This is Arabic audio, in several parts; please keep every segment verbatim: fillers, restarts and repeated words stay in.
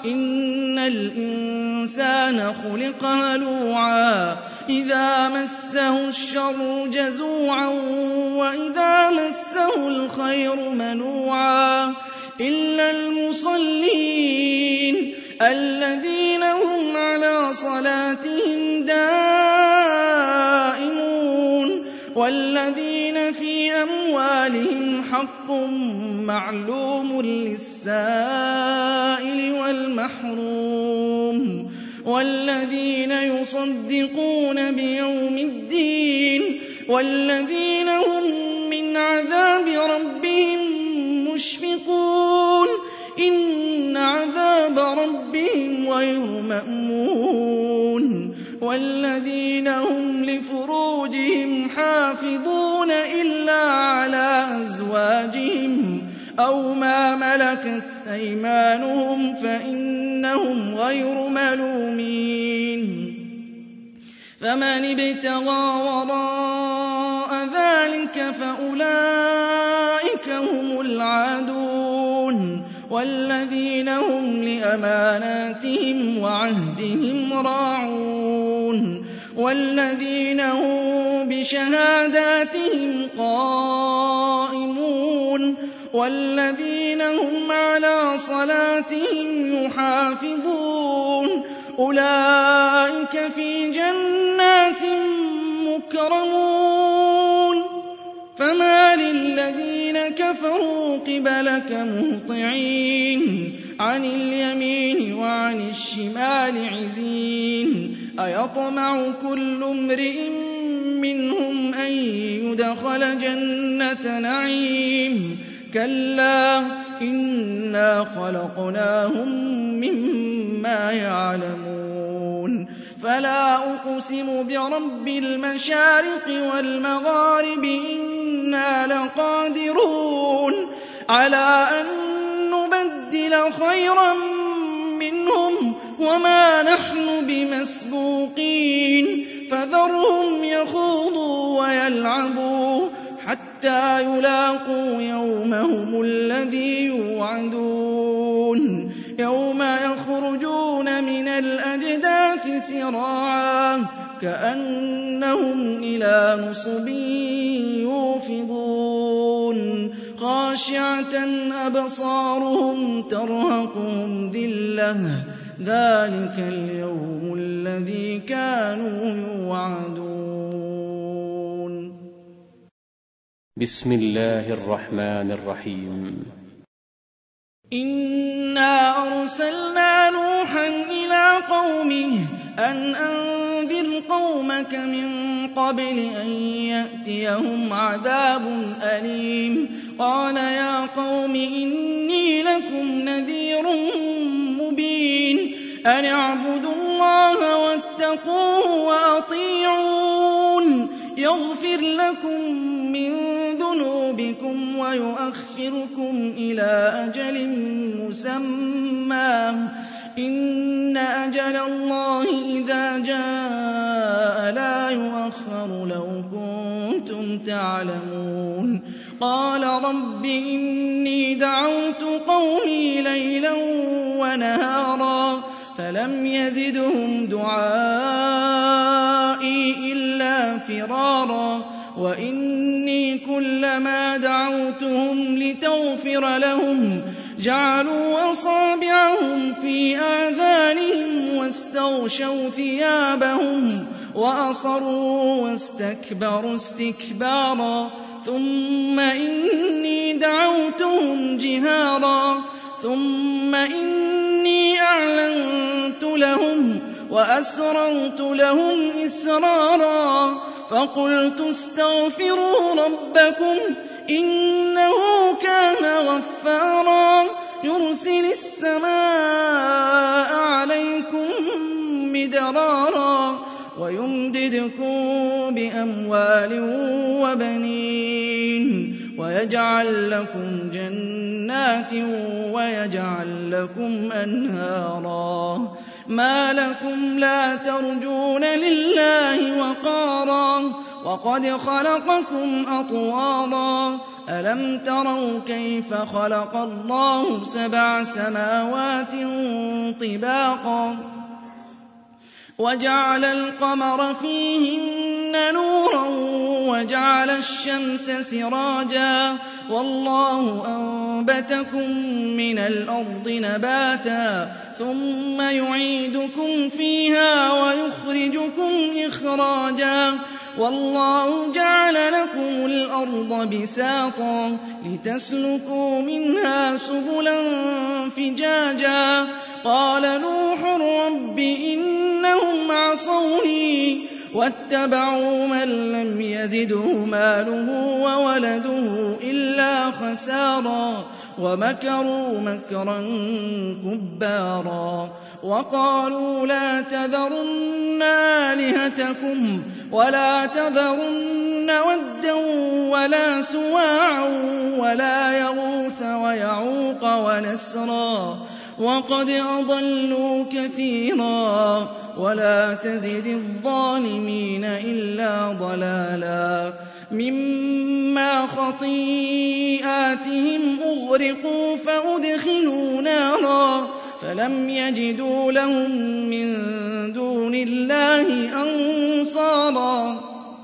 إِنَّ الْإِنسَانَ خُلِقَ هَلُوعًا إِذَا مَسَّهُ الشَّرُّ جَزُوعًا وَإِذَا مَسَّهُ الْخَيْرُ مَنُوعًا إِلَّا الْمُصَلِّينَ الَّذِينَ هُمْ عَلَىٰ صَلَاتِهِمْ دَائِمُونَ وَالَّذِينَ فِي أَمْوَالِهِمْ حَقٌّ مَّعْلُومٌ لِّلسَّائِلِ وَالْمَحْرُومِ وَالَّذِينَ يُصَدِّقُونَ بِيَوْمِ الدِّينِ وَالَّذِينَ هُم مِّنْ عَذَابِ رَبِّهِم مُّشْفِقُونَ إِنَّ عَذَابَ رَبِّهِمْ غَيْرُ مَأْمُونٍ وَالَّذِينَ هُمْ لِفُرُوجِهِمْ حَافِظُونَ إِلَّا عَلَىٰ أَزْوَاجِهِمْ أَوْ مَا مَلَكَتْ أَيْمَانُهُمْ فَإِنَّهُمْ غَيْرُ مَلُومِينَ فَمَنِ ابْتَغَىٰ وَرَاءَ ذَٰلِكَ فَأُولَٰئِكَ هُمُ الْعَادُونَ وَالَّذِينَ هُمْ لِأَمَانَاتِهِمْ وَعَهْدِهِمْ رَاعُونَ وَالَّذِينَ هُم بِشَهَادَاتِهِمْ قَائِمُونَ وَالَّذِينَ هُمْ عَلَىٰ صَلَاتِهِمْ يُحَافِظُونَ أُولَٰئِكَ فِي جَنَّاتٍ مُّكْرَمُونَ فَمَالِ الَّذِينَ كَفَرُوا قِبَلَكَ مُهْطِعِينَ عَنِ الْيَمِينِ وَعَنِ الشِّمَالِ عِزِينَ أَيَطْمَعُ كُلُّ امْرِئٍ مِّنْهُمْ أَن يُدْخَلَ جَنَّةَ نَعِيمٍ كَلَّا إِنَّا خَلَقْنَاهُم مِّمَّا يَعْلَمُونَ فَلَا أُقْسِمُ بِرَبِّ الْمَشَارِقِ وَالْمَغَارِبِ إِنَّا لَقَادِرُونَ عَلَىٰ أَن نُّبَدِّلَ خَيْرًا مِّنْهُمْ وَمَا نَحْنُ بِمَسْبُوقِينَ فَذَرْهُمْ يَخُوضُوا وَيَلْعَبُوا حَتَّىٰ يُلَاقُوا يَوْمَهُمُ الَّذِي يُوعَدُونَ يَوْمَ يَخْرُجُونَ مِنَ الْأَجْدَاثِ سِرَاعًا كَأَنَّهُمْ إِلَىٰ نُصُبٍ يُوفِضُونَ خَاشِعَةً أَبْصَارُهُمْ تَرْهَقُهُمْ ذِلَّةٌ ذَٰلِكَ الْيَوْمُ الَّذِي كَانُوا يُوعَدُونَ بسم الله الرحمن الرحيم إِنَّا أَرْسَلْنَا نُوحًا إِلَىٰ قَوْمِهِ أَنْ أَنذِرْ قَوْمَكَ مِن قَبْلِ أَن يَأْتِيَهُمْ عَذَابٌ أَلِيمٌ قَالَ يَا قَوْمِ إِنِّي لَكُمْ نَذِيرٌ مُّبِينٌ أَنِ اعْبُدُوا اللَّهَ وَاتَّقُوهُ وَأَطِيعُونِ يَغْفِرْ لَكُم مِّن ذُنُوبِكُمْ وَيُؤَخِّرْكُمْ إِلَىٰ أَجَلٍ مُّسَمًّى إِنَّ أَجَلَ اللَّهِ إِذَا جَاءَ لَا يُؤَخَّرُ لَوْ كُنتُمْ تَعْلَمُونَ قَالَ رَبِّ إِنِّي دَعَوْتُ قَوْمِي لَيْلًا وَنَهَارًا فَلَمْ يَزِدْهُمْ دُعَائِي إِلَّا فِرَارًا وَإِنِّي كُلَّمَا دَعَوْتُهُمْ لِتَغْفِرَ لَهُمْ جَعَلُوا أَصَابِعَهُمْ فِي آذَانِهِمْ وَاسْتَغْشَوْا ثِيَابَهُمْ وَأَصَرُّوا وَاسْتَكْبَرُوا اسْتِكْبَارًا ثُمَّ إِنِّي دَعَوْتُهُمْ جِهَارًا ثُمَّ إِنِّي أَعْلَنتُ لَهُمْ وَأَسْرَرْتُ لَهُمْ إِسْرَارًا فَقُلْتُ اسْتَغْفِرُوا رَبَّكُمْ إِنَّهُ كَانَ غَفَّارًا يُرْسِلِ السَّمَاءَ عَلَيْكُم مِّدْرَارًا وَيُمْدِدْكُم بِأَمْوَالٍ وَبَنِينَ وَيَجْعَل لَّكُمْ جَنَّاتٍ وَيَجْعَل لَّكُمْ أَنْهَارًا مَا لَكُمْ لَا تَرْجُونَ لِلَّهِ وَقَارًا وقد خلقكم أطوارا ألم تروا كيف خلق الله سبع سماوات طباقا وجعل القمر فيهن نورا وجعل الشمس سراجا والله أنبتكم من الأرض نباتا ثم يعيدكم فيها ويخرجكم إخراجا والله جعل لكم الأرض بساطا لتسلكوا منها سبلا فجاجا قال نوح رب إنهم عصوني واتبعوا من لم يزده ماله وولده إلا خسارا ومكروا مكرا كبارا وقالوا لا تذرن آلهتكم ولا تذرن ودا ولا سواعا ولا يغوث ويعوق ونسرا وقد أضلوا كثيرا ولا تزد الظالمين إلا ضلالا مما خطيئاتهم أغرقوا فأدخلوا نارا فلم يجدوا لهم من دون الله أنصارا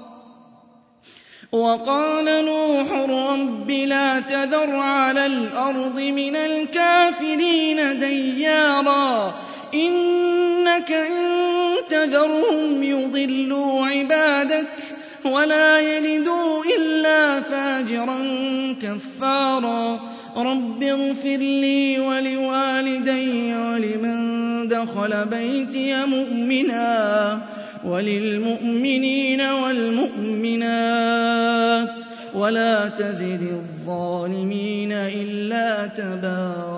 وقال نوح رب لا تذر على الأرض من الكافرين ديارا إنك إن تذرهم يضلوا عبادك ولا يلدوا إلا فاجرا كفارا رب اغفر لي ولوالدي ولمن دخل بيتي مؤمنا وللمؤمنين والمؤمنات ولا تزد الظالمين إلا تبارا